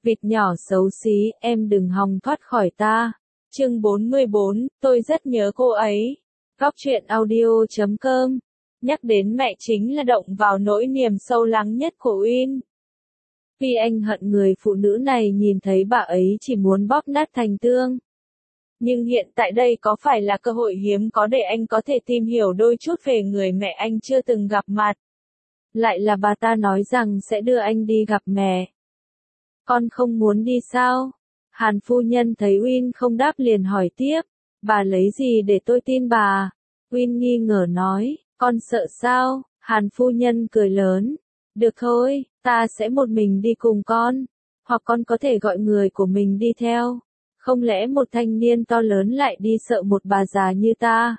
Vịt nhỏ xấu xí, em đừng hòng thoát khỏi ta. Chương 44, tôi rất nhớ cô ấy. Góc truyện audio.com. Nhắc đến mẹ chính là động vào nỗi niềm sâu lắng nhất của Uyên. Vì anh hận người phụ nữ này nhìn thấy bà ấy chỉ muốn bóp nát thành tương. Nhưng hiện tại đây có phải là cơ hội hiếm có để anh có thể tìm hiểu đôi chút về người mẹ anh chưa từng gặp mặt. Lại là bà ta nói rằng sẽ đưa anh đi gặp mẹ. Con không muốn đi sao? Hàn phu nhân thấy Uyên không đáp liền hỏi tiếp. Bà lấy gì để tôi tin bà? Uyên nghi ngờ nói, con sợ sao? Hàn phu nhân cười lớn. Được thôi, ta sẽ một mình đi cùng con. Hoặc con có thể gọi người của mình đi theo. Không lẽ một thanh niên to lớn lại đi sợ một bà già như ta?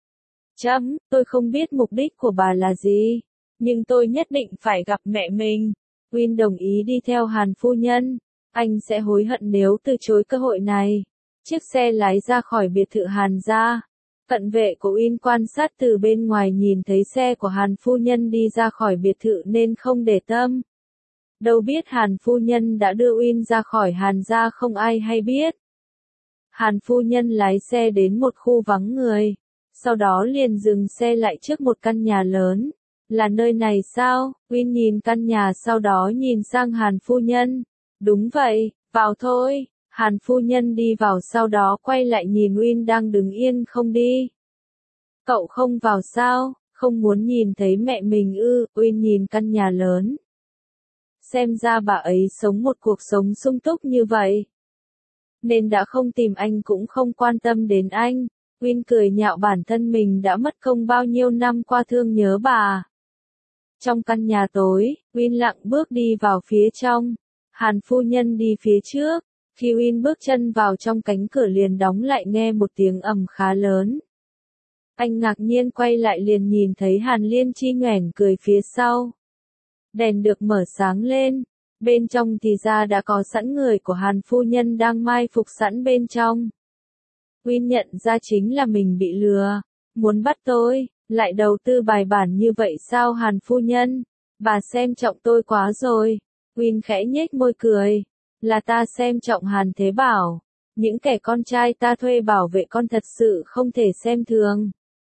Tôi không biết mục đích của bà là gì. Nhưng tôi nhất định phải gặp mẹ mình. Uyên đồng ý đi theo Hàn phu nhân. Anh sẽ hối hận nếu từ chối cơ hội này. Chiếc xe lái ra khỏi biệt thự Hàn gia. Cận vệ của Uyên quan sát từ bên ngoài nhìn thấy xe của Hàn phu nhân đi ra khỏi biệt thự nên không để tâm. Đâu biết Hàn phu nhân đã đưa Uyên ra khỏi Hàn gia không ai hay biết. Hàn phu nhân lái xe đến một khu vắng người. Sau đó liền dừng xe lại trước một căn nhà lớn. Là nơi này sao? Uyên nhìn căn nhà sau đó nhìn sang Hàn phu nhân. Đúng vậy, vào thôi. Hàn phu nhân đi vào sau đó quay lại nhìn Uyên đang đứng yên không đi. Cậu không vào sao? Không muốn nhìn thấy mẹ mình ư? Uyên nhìn căn nhà lớn. Xem ra bà ấy sống một cuộc sống sung túc như vậy. Nên đã không tìm anh cũng không quan tâm đến anh. Uyên cười nhạo bản thân mình đã mất công bao nhiêu năm qua thương nhớ bà. Trong căn nhà tối, Uyên lặng bước đi vào phía trong. Hàn phu nhân đi phía trước. Khi Uyên bước chân vào trong cánh cửa liền đóng lại nghe một tiếng ầm khá lớn. Anh ngạc nhiên quay lại liền nhìn thấy Hàn Liên Chi nhoẻn cười phía sau. Đèn được mở sáng lên. Bên trong thì ra đã có sẵn người của Hàn phu nhân đang mai phục sẵn bên trong. Uyên nhận ra chính là mình bị lừa. Muốn bắt tôi, lại đầu tư bài bản như vậy sao Hàn phu nhân? Bà xem trọng tôi quá rồi. Uyên khẽ nhếch môi cười. Là ta xem trọng Hàn Thế Bảo. Những kẻ con trai ta thuê bảo vệ con thật sự không thể xem thường.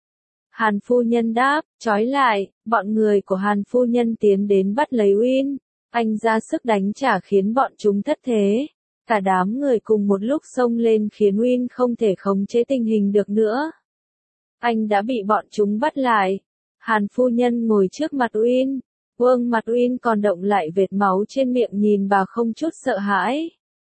Hàn phu nhân đáp, trói lại, bọn người của Hàn phu nhân tiến đến bắt lấy Uyên. Anh ra sức đánh trả khiến bọn chúng thất thế. Cả đám người cùng một lúc xông lên khiến Uyên không thể khống chế tình hình được nữa. Anh đã bị bọn chúng bắt lại. Hàn phu nhân ngồi trước mặt Uyên. Gương mặt Uyên còn động lại vệt máu trên miệng nhìn bà không chút sợ hãi.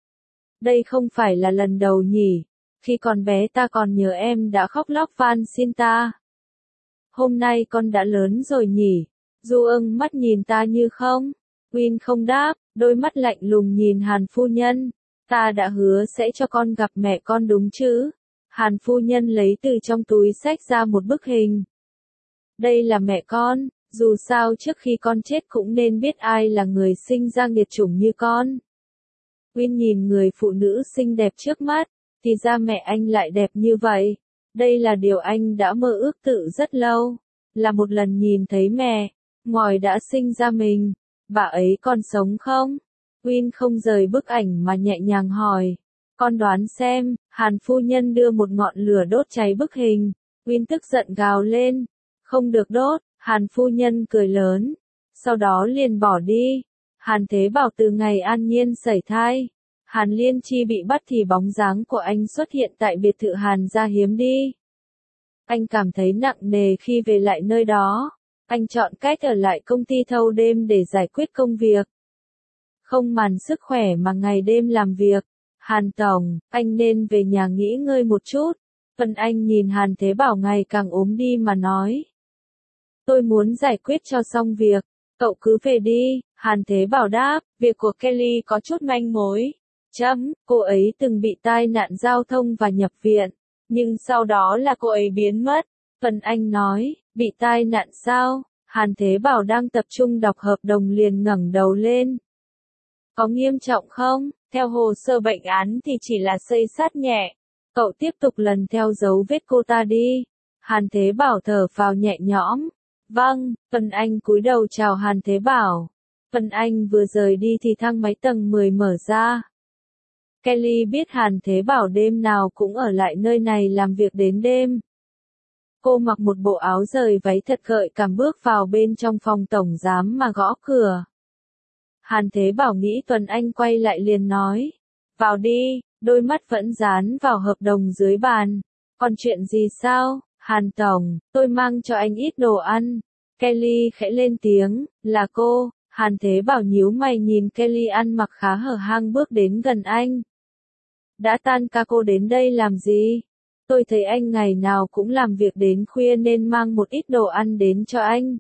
Đây không phải là lần đầu nhỉ. Khi còn bé ta còn nhớ em đã khóc lóc van xin ta. Hôm nay con đã lớn rồi nhỉ. Du Ưng mắt nhìn ta như không. Uyên không đáp, đôi mắt lạnh lùng nhìn Hàn phu nhân. Ta đã hứa sẽ cho con gặp mẹ con đúng chứ? Hàn phu nhân lấy từ trong túi xách ra một bức hình. Đây là mẹ con, dù sao trước khi con chết cũng nên biết ai là người sinh ra nghiệt chủng như con. Uyên nhìn người phụ nữ xinh đẹp trước mắt, thì ra mẹ anh lại đẹp như vậy. Đây là điều anh đã mơ ước tự rất lâu. Là một lần nhìn thấy mẹ, ngòi đã sinh ra mình. Bà ấy còn sống không? Uyên không rời bức ảnh mà nhẹ nhàng hỏi. Con đoán xem, Hàn phu nhân đưa một ngọn lửa đốt cháy bức hình. Uyên tức giận gào lên. Không được đốt, Hàn phu nhân cười lớn. Sau đó liền bỏ đi. Hàn Thế Bảo từ ngày an nhiên sảy thai. Hàn Liên Chi bị bắt thì bóng dáng của anh xuất hiện tại biệt thự Hàn gia hiếm đi. Anh cảm thấy nặng nề khi về lại nơi đó. Anh chọn cách ở lại công ty thâu đêm để giải quyết công việc. Không màn sức khỏe mà ngày đêm làm việc. Hàn Tổng, anh nên về nhà nghỉ ngơi một chút. Vân Anh nhìn Hàn Thế Bảo ngày càng ốm đi mà nói. Tôi muốn giải quyết cho xong việc. Cậu cứ về đi, Hàn Thế Bảo đáp. Việc của Kelly có chút manh mối. Cô ấy từng bị tai nạn giao thông và nhập viện. Nhưng sau đó là cô ấy biến mất. Vân Anh nói, bị tai nạn sao? Hàn Thế Bảo đang tập trung đọc hợp đồng liền ngẩng đầu lên. Có nghiêm trọng không? Theo hồ sơ bệnh án thì chỉ là xây xát nhẹ. Cậu tiếp tục lần theo dấu vết cô ta đi. Hàn Thế Bảo thở phào nhẹ nhõm. Vâng, Vân Anh cúi đầu chào Hàn Thế Bảo. Vân Anh vừa rời đi thì thang máy tầng 10 mở ra. Kelly biết Hàn Thế Bảo đêm nào cũng ở lại nơi này làm việc đến đêm. Cô mặc một bộ áo rời váy thật gợi cảm bước vào bên trong phòng tổng giám mà gõ cửa. Hàn Thế Bảo nghĩ Tuấn Anh quay lại liền nói. Vào đi, đôi mắt vẫn dán vào hợp đồng dưới bàn. Còn chuyện gì sao, Hàn Tổng, tôi mang cho anh ít đồ ăn. Kelly khẽ lên tiếng, là cô. Hàn Thế Bảo nhíu mày nhìn Kelly ăn mặc khá hở hang bước đến gần anh. Đã tan ca cô đến đây làm gì? Tôi thấy anh ngày nào cũng làm việc đến khuya nên mang một ít đồ ăn đến cho anh.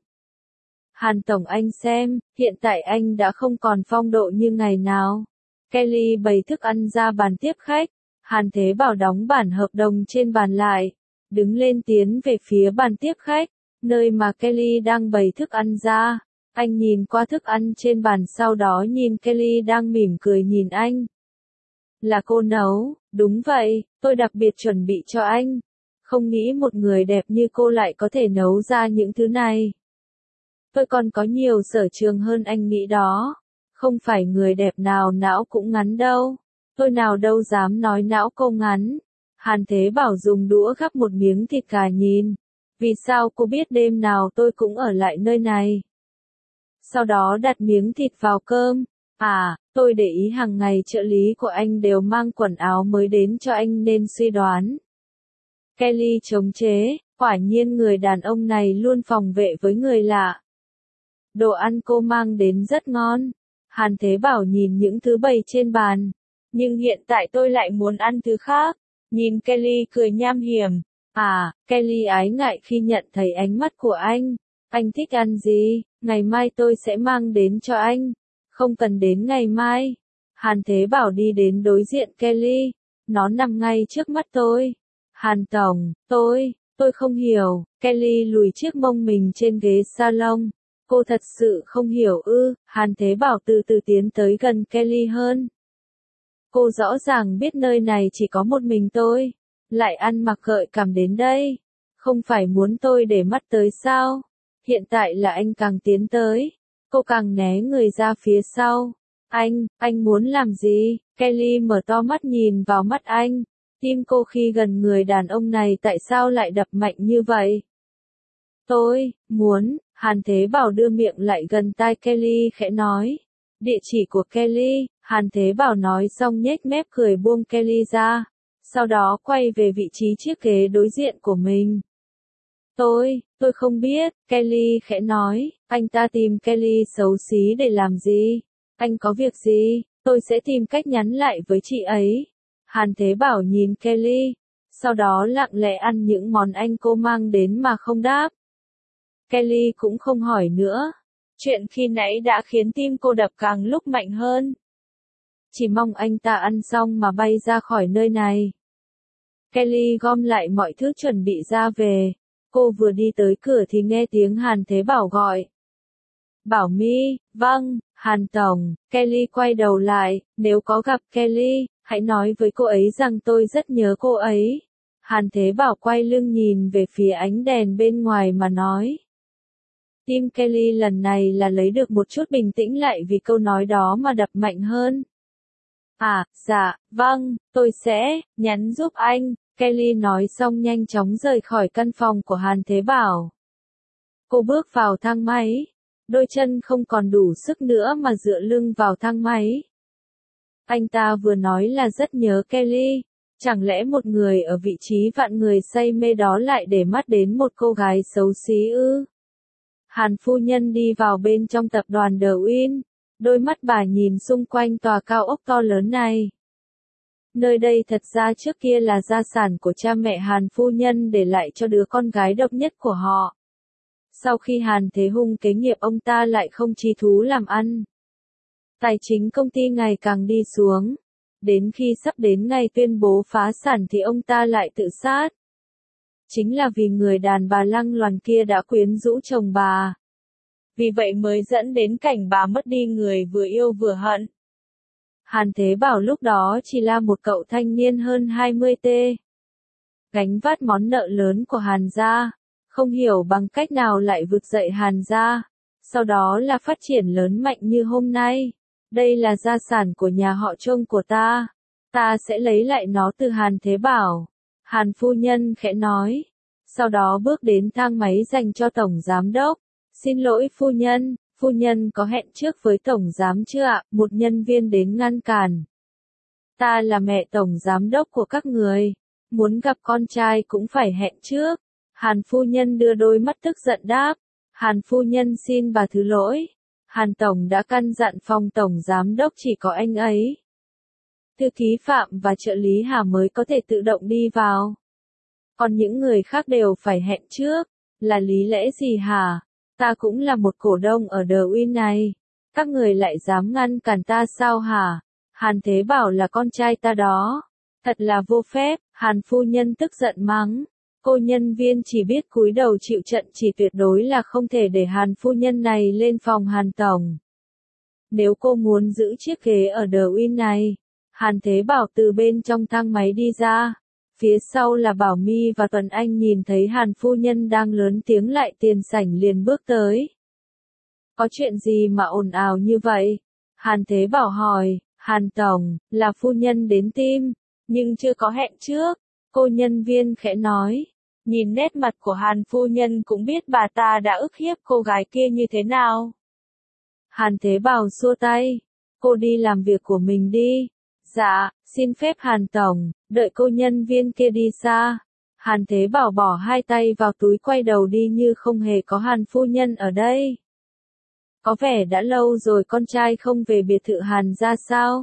Hàn Tổng anh xem, hiện tại anh đã không còn phong độ như ngày nào. Kelly bày thức ăn ra bàn tiếp khách. Hàn Thế Bảo đóng bản hợp đồng trên bàn lại. Đứng lên tiến về phía bàn tiếp khách, nơi mà Kelly đang bày thức ăn ra. Anh nhìn qua thức ăn trên bàn sau đó nhìn Kelly đang mỉm cười nhìn anh. Là cô nấu, đúng vậy, tôi đặc biệt chuẩn bị cho anh. Không nghĩ một người đẹp như cô lại có thể nấu ra những thứ này. Tôi còn có nhiều sở trường hơn anh nghĩ đó. Không phải người đẹp nào não cũng ngắn đâu. Tôi nào đâu dám nói não cô ngắn. Hàn Thế Bảo dùng đũa gắp một miếng thịt gà nhìn. Vì sao cô biết đêm nào tôi cũng ở lại nơi này? Sau đó đặt miếng thịt vào cơm. À, tôi để ý hàng ngày trợ lý của anh đều mang quần áo mới đến cho anh nên suy đoán. Kelly chống chế, quả nhiên người đàn ông này luôn phòng vệ với người lạ. Đồ ăn cô mang đến rất ngon. Hàn Thế Bảo nhìn những thứ bày trên bàn. Nhưng hiện tại tôi lại muốn ăn thứ khác. Nhìn Kelly cười nham hiểm. À, Kelly ái ngại khi nhận thấy ánh mắt của anh. Anh thích ăn gì, ngày mai tôi sẽ mang đến cho anh. Không cần đến ngày mai. Hàn Thế Bảo đi đến đối diện Kelly. Nó nằm ngay trước mắt tôi. Hàn Tổng, tôi không hiểu. Kelly lùi chiếc mông mình trên ghế salon. Cô thật sự không hiểu ư? Hàn Thế Bảo từ từ tiến tới gần Kelly hơn. Cô rõ ràng biết nơi này chỉ có một mình tôi. Lại ăn mặc gợi cảm đến đây. Không phải muốn tôi để mắt tới sao? Hiện tại là anh càng tiến tới. Cô càng né người ra phía sau. Anh muốn làm gì? Kelly mở to mắt nhìn vào mắt anh. Tim cô khi gần người đàn ông này tại sao lại đập mạnh như vậy? Tôi muốn, Hàn Thế Bảo đưa miệng lại gần tai Kelly khẽ nói. Địa chỉ của Kelly, Hàn Thế Bảo nói xong nhếch mép cười buông Kelly ra. Sau đó quay về vị trí chiếc ghế đối diện của mình. Tôi không biết, Kelly khẽ nói, anh ta tìm Kelly xấu xí để làm gì? Anh có việc gì? Tôi sẽ tìm cách nhắn lại với chị ấy. Hàn Thế Bảo nhìn Kelly, sau đó lặng lẽ ăn những món anh cô mang đến mà không đáp. Kelly cũng không hỏi nữa. Chuyện khi nãy đã khiến tim cô đập càng lúc mạnh hơn. Chỉ mong anh ta ăn xong mà bay ra khỏi nơi này. Kelly gom lại mọi thứ chuẩn bị ra về. Cô vừa đi tới cửa thì nghe tiếng Hàn Thế Bảo gọi. Bảo My, vâng, Hàn Tổng. Kelly quay đầu lại, nếu có gặp Kelly, hãy nói với cô ấy rằng tôi rất nhớ cô ấy. Hàn Thế Bảo quay lưng nhìn về phía ánh đèn bên ngoài mà nói. Tim Kelly lần này là lấy được một chút bình tĩnh lại vì câu nói đó mà đập mạnh hơn. À, dạ, vâng, tôi sẽ nhắn giúp anh. Kelly nói xong nhanh chóng rời khỏi căn phòng của Hàn Thế Bảo. Cô bước vào thang máy. Đôi chân không còn đủ sức nữa mà dựa lưng vào thang máy. Anh ta vừa nói là rất nhớ Kelly. Chẳng lẽ một người ở vị trí vạn người say mê đó lại để mắt đến một cô gái xấu xí ư? Hàn phu nhân đi vào bên trong tập đoàn The Win. Đôi mắt bà nhìn xung quanh tòa cao ốc to lớn này. Nơi đây thật ra trước kia là gia sản của cha mẹ Hàn phu nhân để lại cho đứa con gái độc nhất của họ. Sau khi Hàn Thế Hung kế nghiệp ông ta lại không chí thú làm ăn. Tài chính công ty ngày càng đi xuống. Đến khi sắp đến ngày tuyên bố phá sản thì ông ta lại tự sát. Chính là vì người đàn bà lăng loàn kia đã quyến rũ chồng bà. Vì vậy mới dẫn đến cảnh bà mất đi người vừa yêu vừa hận. Hàn Thế Bảo lúc đó chỉ là một cậu thanh niên hơn 20t. Gánh vác món nợ lớn của Hàn gia. Không hiểu bằng cách nào lại vực dậy Hàn gia. sau đó là phát triển lớn mạnh như hôm nay. Đây là gia sản của nhà họ Chung của ta. Ta sẽ lấy lại nó từ Hàn Thế Bảo. Hàn phu nhân khẽ nói. Sau đó bước đến thang máy dành cho tổng giám đốc. Xin lỗi phu nhân có hẹn trước với tổng giám chưa ạ? Một nhân viên đến ngăn cản. Ta là mẹ tổng giám đốc của các người. Muốn gặp con trai cũng phải hẹn trước. Hàn phu nhân đưa đôi mắt tức giận đáp. Hàn phu nhân xin bà thứ lỗi. Hàn tổng đã căn dặn phòng tổng giám đốc chỉ có anh ấy. Thư ký Phạm và trợ lý Hà mới có thể tự động đi vào. Còn những người khác đều phải hẹn trước. Là lý lẽ gì hả? Ta cũng là một cổ đông ở The Win này. Các người lại dám ngăn cản ta sao hả? Hàn Thế Bảo là con trai ta đó. Thật là vô phép, Hàn phu nhân tức giận mắng. Cô nhân viên chỉ biết cúi đầu chịu trận, chỉ tuyệt đối là không thể để Hàn phu nhân này lên phòng Hàn tổng. Nếu cô muốn giữ chiếc ghế ở The Win này, Hàn Thế Bảo từ bên trong thang máy đi ra. Phía sau là Bảo My và Tuấn Anh nhìn thấy Hàn phu nhân đang lớn tiếng lại tiền sảnh liền bước tới. Có chuyện gì mà ồn ào như vậy? Hàn Thế Bảo hỏi. Hàn tổng, là phu nhân đến tim, nhưng chưa có hẹn trước. Cô nhân viên khẽ nói. Nhìn nét mặt của Hàn phu nhân cũng biết bà ta đã ức hiếp cô gái kia như thế nào. Hàn Thế Bảo xua tay. Cô đi làm việc của mình đi. Dạ, xin phép Hàn tổng, đợi cô nhân viên kia đi xa. Hàn Thế Bảo bỏ hai tay vào túi quay đầu đi như không hề có Hàn phu nhân ở đây. Có vẻ đã lâu rồi con trai không về biệt thự Hàn ra sao?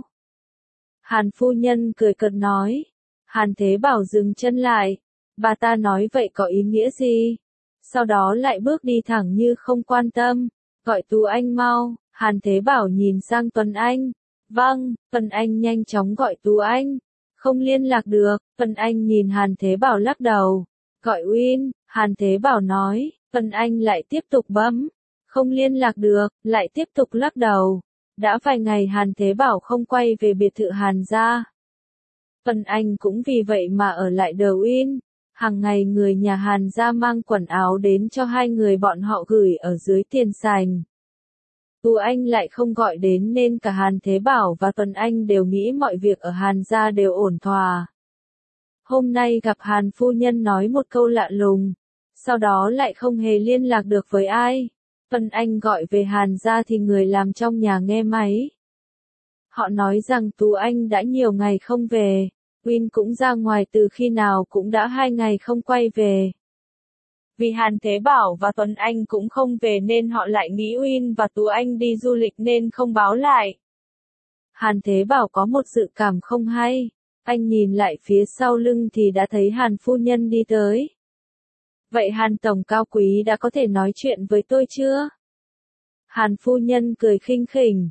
Hàn phu nhân cười cợt nói. Hàn Thế Bảo dừng chân lại. Bà ta nói vậy có ý nghĩa gì? Sau đó lại bước đi thẳng như không quan tâm. Gọi Tú Anh mau. Hàn Thế Bảo nhìn sang Tuấn Anh. Vâng, Tuấn Anh nhanh chóng gọi Tú Anh. Không liên lạc được. Tuấn Anh nhìn Hàn Thế Bảo lắc đầu. Gọi Win. Hàn Thế Bảo nói. Tuấn Anh lại tiếp tục bấm. Không liên lạc được, lại tiếp tục lắc đầu. Đã vài ngày Hàn Thế Bảo không quay về biệt thự Hàn gia. Tuấn Anh cũng vì vậy mà ở lại The Win. Hàng ngày người nhà Hàn gia mang quần áo đến cho hai người bọn họ gửi ở dưới tiền sành. Tú Anh lại không gọi đến nên cả Hàn Thế Bảo và Tuấn Anh đều nghĩ mọi việc ở Hàn gia đều ổn thỏa. Hôm nay gặp Hàn phu nhân nói một câu lạ lùng, sau đó lại không hề liên lạc được với ai. Tuấn Anh gọi về Hàn gia thì người làm trong nhà nghe máy. Họ nói rằng Tú Anh đã nhiều ngày không về, Win cũng ra ngoài từ khi nào cũng đã 2 ngày không quay về. Vì Hàn Thế Bảo và Tuấn Anh cũng không về nên họ lại nghĩ Win và Tú Anh đi du lịch nên không báo lại. Hàn Thế Bảo có một dự cảm không hay, anh nhìn lại phía sau lưng thì đã thấy Hàn phu nhân đi tới. Vậy Hàn tổng cao quý đã có thể nói chuyện với tôi chưa? Hàn phu nhân cười khinh khỉnh.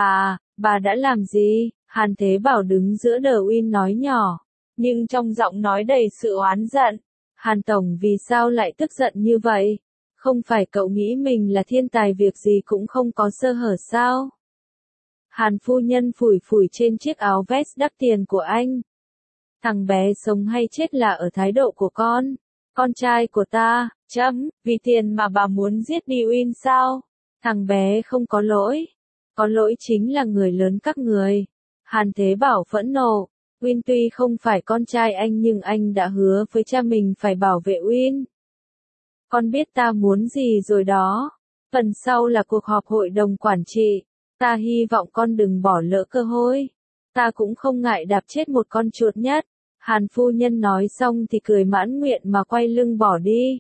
Bà đã làm gì? Hàn Thế Bảo đứng giữa The Win nói nhỏ, nhưng trong giọng nói đầy sự oán giận. Hàn tổng vì sao lại tức giận như vậy? Không phải cậu nghĩ mình là thiên tài việc gì cũng không có sơ hở sao? Hàn phu nhân phủi phủi trên chiếc áo vest đắt tiền của anh. Thằng bé sống hay chết là ở thái độ của con. Con trai của ta, vì tiền mà bà muốn giết đi Win sao? Thằng bé không có lỗi. Có lỗi chính là người lớn các người. Hàn Thế Bảo phẫn nộ. Win tuy không phải con trai anh nhưng anh đã hứa với cha mình phải bảo vệ Win. Con biết ta muốn gì rồi đó. Phần sau là cuộc họp hội đồng quản trị. Ta hy vọng con đừng bỏ lỡ cơ hội. Ta cũng không ngại đạp chết một con chuột nhất. Hàn phu nhân nói xong thì cười mãn nguyện mà quay lưng bỏ đi.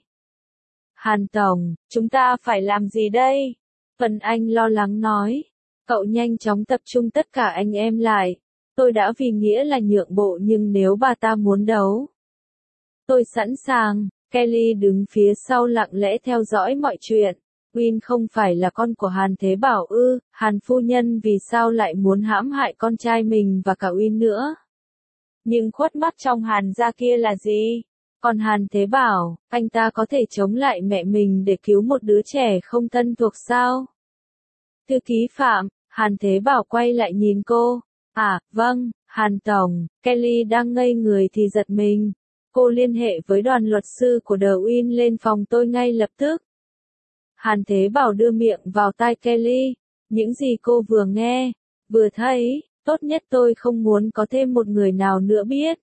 Hàn tổng, chúng ta phải làm gì đây? Tuấn Anh lo lắng nói. Cậu nhanh chóng tập trung tất cả anh em lại. Tôi đã vì nghĩa là nhượng bộ nhưng nếu bà ta muốn đấu, tôi sẵn sàng. Kelly đứng phía sau lặng lẽ theo dõi mọi chuyện. Win không phải là con của Hàn Thế Bảo ư? Hàn phu nhân vì sao lại muốn hãm hại con trai mình và cả Win nữa? Nhưng khuất mắt trong Hàn gia kia là gì? Còn Hàn Thế Bảo, anh ta có thể chống lại mẹ mình để cứu một đứa trẻ không thân thuộc sao? Thư ký Phạm, Hàn Thế Bảo quay lại nhìn cô. À, vâng, Hàn tổng. Kelly đang ngây người thì giật mình. Cô liên hệ với đoàn luật sư của The Win lên phòng tôi ngay lập tức. Hàn Thế Bảo đưa miệng vào tai Kelly. Những gì cô vừa nghe, vừa thấy, tốt nhất tôi không muốn có thêm một người nào nữa biết.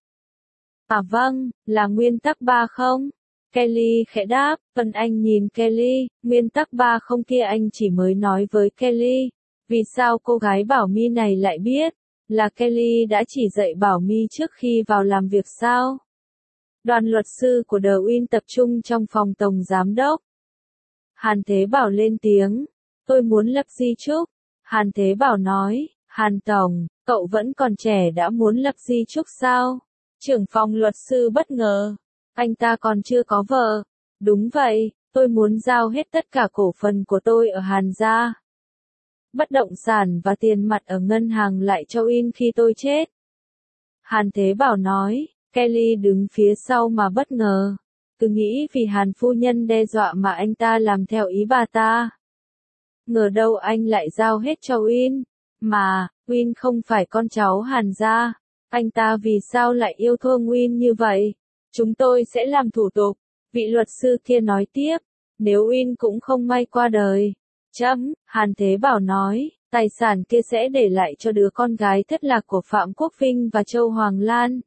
À vâng, là nguyên tắc 3 không? Kelly khẽ đáp, Vân Anh nhìn Kelly, nguyên tắc 3 không kia anh chỉ mới nói với Kelly. Vì sao cô gái Bảo My này lại biết? Là Kelly đã chỉ dạy Bảo My trước khi vào làm việc sao? Đoàn luật sư của The Win tập trung trong phòng tổng giám đốc. Hàn Thế Bảo lên tiếng, tôi muốn lập di chúc. Hàn Thế Bảo nói, Hàn Tổng, cậu vẫn còn trẻ đã muốn lập di chúc sao? Trưởng phòng luật sư bất ngờ, anh ta còn chưa có vợ. Đúng vậy, tôi muốn giao hết tất cả cổ phần của tôi ở Hàn gia. Bất động sản và tiền mặt ở ngân hàng lại cho In khi tôi chết. Hàn Thế Bảo nói, Kelly đứng phía sau mà bất ngờ. Cứ nghĩ vì Hàn phu nhân đe dọa mà anh ta làm theo ý bà ta. Ngờ đâu anh lại giao hết cho Win. Mà, Win không phải con cháu Hàn gia. Anh ta vì sao lại yêu thương Win như vậy? Chúng tôi sẽ làm thủ tục. Vị luật sư kia nói tiếp. Nếu Win cũng không may qua đời. Hàn Thế Bảo nói, tài sản kia sẽ để lại cho đứa con gái thất lạc của Phạm Quốc Vinh và Châu Hoàng Lan.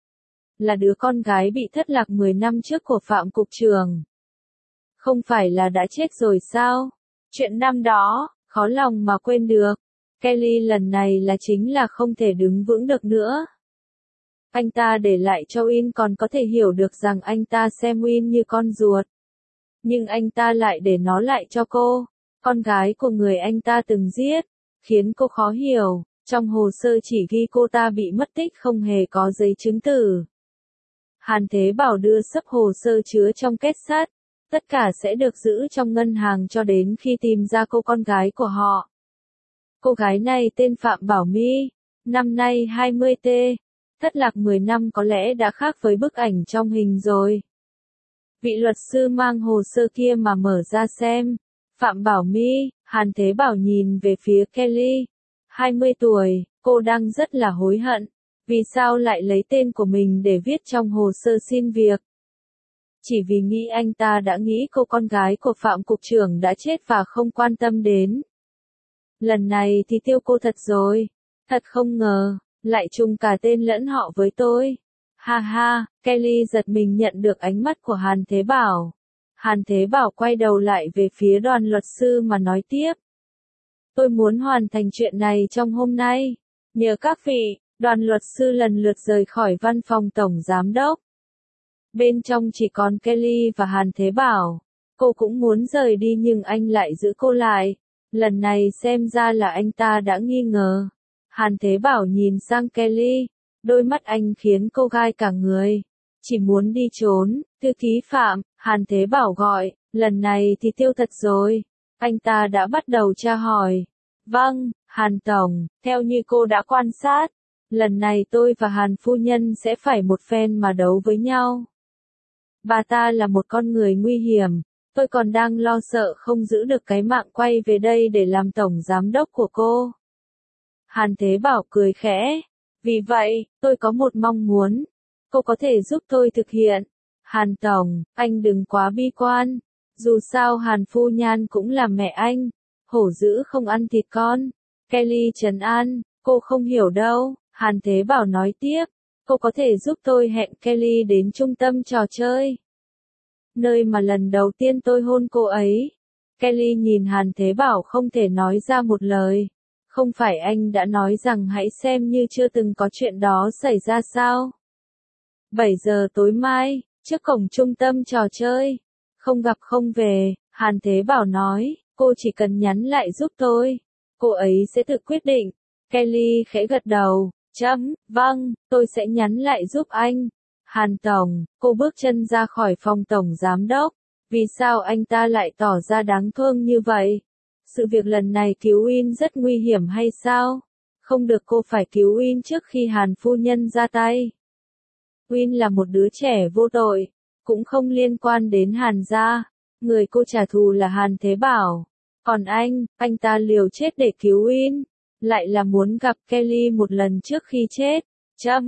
Là đứa con gái bị thất lạc 10 năm trước của Phạm Cục trưởng. Không phải là đã chết rồi sao? Chuyện năm đó, khó lòng mà quên được. Kelly lần này là chính là không thể đứng vững được nữa. Anh ta để lại cho Win còn có thể hiểu được rằng anh ta xem Win như con ruột. Nhưng anh ta lại để nó lại cho cô, con gái của người anh ta từng giết, khiến cô khó hiểu. Trong hồ sơ chỉ ghi cô ta bị mất tích không hề có giấy chứng tử. Hàn Thế Bảo đưa sấp hồ sơ chứa trong két sắt. Tất cả sẽ được giữ trong ngân hàng cho đến khi tìm ra cô con gái của họ. Cô gái này tên Phạm Bảo My, năm nay 20T, thất lạc 10 năm có lẽ đã khác với bức ảnh trong hình rồi. Vị luật sư mang hồ sơ kia mà mở ra xem. Phạm Bảo My, Hàn Thế Bảo nhìn về phía Kelly. 20 tuổi, cô đang rất là hối hận. Vì sao lại lấy tên của mình để viết trong hồ sơ xin việc? Chỉ vì nghĩ anh ta đã nghĩ cô con gái của Phạm Cục trưởng đã chết và không quan tâm đến. Lần này thì tiêu cô thật rồi. Thật không ngờ, lại chung cả tên lẫn họ với tôi. Ha ha, Kelly giật mình nhận được ánh mắt của Hàn Thế Bảo. Hàn Thế Bảo quay đầu lại về phía đoàn luật sư mà nói tiếp. Tôi muốn hoàn thành chuyện này trong hôm nay. Nhờ các vị, đoàn luật sư lần lượt rời khỏi văn phòng tổng giám đốc. Bên trong chỉ còn Kelly và Hàn Thế Bảo. Cô cũng muốn rời đi nhưng anh lại giữ cô lại. Lần này xem ra là anh ta đã nghi ngờ. Hàn Thế Bảo nhìn sang Kelly. Đôi mắt anh khiến cô gai cả người. Chỉ muốn đi trốn. Thư ký Phạm, Hàn Thế Bảo gọi. Lần này thì tiêu thật rồi. Anh ta đã bắt đầu tra hỏi. Vâng, Hàn Tổng, theo như cô đã quan sát. Lần này tôi và Hàn phu nhân sẽ phải một phen mà đấu với nhau. Bà ta là một con người nguy hiểm. Tôi còn đang lo sợ không giữ được cái mạng quay về đây để làm tổng giám đốc của cô. Hàn Thế Bảo cười khẽ. Vì vậy, tôi có một mong muốn. Cô có thể giúp tôi thực hiện. Hàn Tổng, anh đừng quá bi quan. Dù sao Hàn Phu Nhan cũng là mẹ anh. Hổ dữ không ăn thịt con. Kelly trấn an, cô không hiểu đâu. Hàn Thế Bảo nói tiếp. Cô có thể giúp tôi hẹn Kelly đến trung tâm trò chơi. Nơi mà lần đầu tiên tôi hôn cô ấy. Kelly nhìn Hàn Thế Bảo không thể nói ra một lời. Không phải anh đã nói rằng hãy xem như chưa từng có chuyện đó xảy ra sao? 7 giờ tối mai, trước cổng trung tâm trò chơi. Không gặp không về, Hàn Thế Bảo nói, cô chỉ cần nhắn lại giúp tôi. Cô ấy sẽ tự quyết định. Kelly khẽ gật đầu. Vâng, tôi sẽ nhắn lại giúp anh. Hàn Tổng, cô bước chân ra khỏi phòng tổng giám đốc. Vì sao anh ta lại tỏ ra đáng thương như vậy? Sự việc lần này cứu Win rất nguy hiểm hay sao? Không được cô phải cứu Win trước khi Hàn phu nhân ra tay. Win là một đứa trẻ vô tội, cũng không liên quan đến Hàn gia. Người cô trả thù là Hàn Thế Bảo. Còn anh ta liều chết để cứu Win. Lại là muốn gặp Kelly một lần trước khi chết.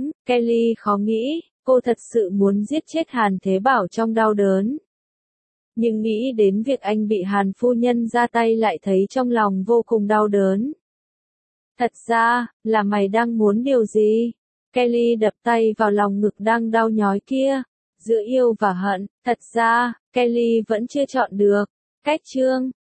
Kelly khó nghĩ, cô thật sự muốn giết chết Hàn Thế Bảo trong đau đớn. Nhưng nghĩ đến việc anh bị Hàn phu nhân ra tay lại thấy trong lòng vô cùng đau đớn. Thật ra, là mày đang muốn điều gì? Kelly đập tay vào lòng ngực đang đau nhói kia. Giữa yêu và hận, thật ra, Kelly vẫn chưa chọn được. Cách chương